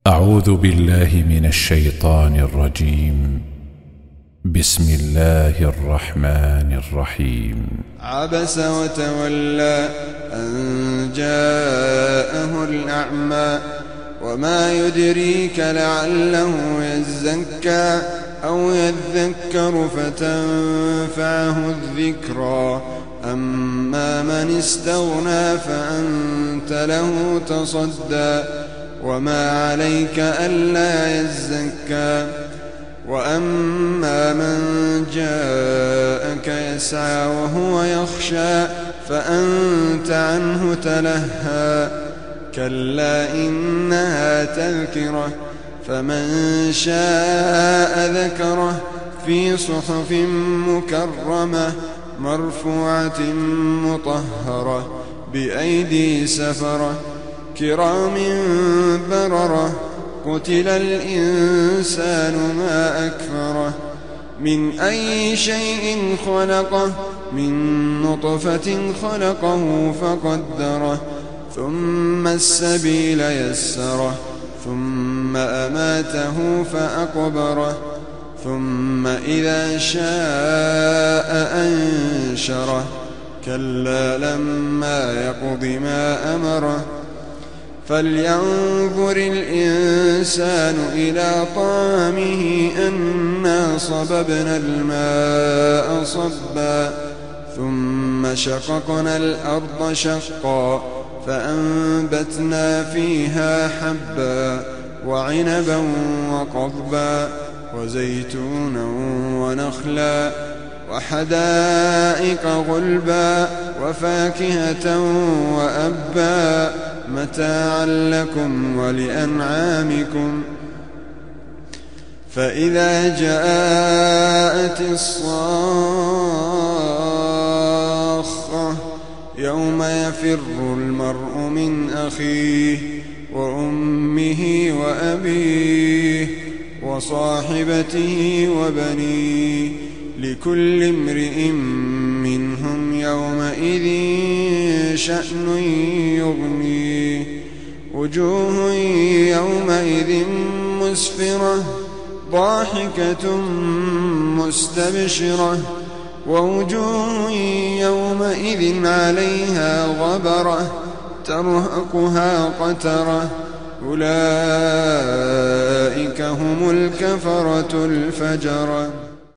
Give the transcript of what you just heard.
أعوذ بالله من الشيطان الرجيم. بسم الله الرحمن الرحيم. عبس وتولى أن جاءه الأعمى وما يدريك لعله يزكى أو يذكر فتنفعه الذكرى أما من استغنى فأنت له تصدى وما عليك ألا يزكى وأما من جاءك يسعى وهو يخشى فأنت عنه تلهى كلا إنها تذكرة فمن شاء ذكره في صحف مكرمة مرفوعة مطهرة بأيدي سفرة كرام بررة قتل الإنسان ما أكفره من أي شيء خلقه من نطفة خلقه فقدره ثم السبيل يسره ثم أماته فأقبره ثم إذا شاء أنشره كلا لما يقض ما أمره فلينظر الإنسان إلى طعامه أنا صببنا الماء صبا ثم شققنا الأرض شقا فأنبتنا فيها حبا وعنبا وقضبا وزيتونا ونخلا وحدائق غلبا وفاكهة وأبا متاعا لكم ولأنعامكم فإذا جاءت الصاخة يوم يفر المرء من أخيه وأمه وأبيه وصاحبته وبنيه لكل امرئ منهم يومئذ شأن يغنيه وجوه يومئذ مسفرة ضاحكة مستبشرة ووجوه يومئذ عليها غبرة ترهقها قترة أولئك هم الكفرة الفجرة.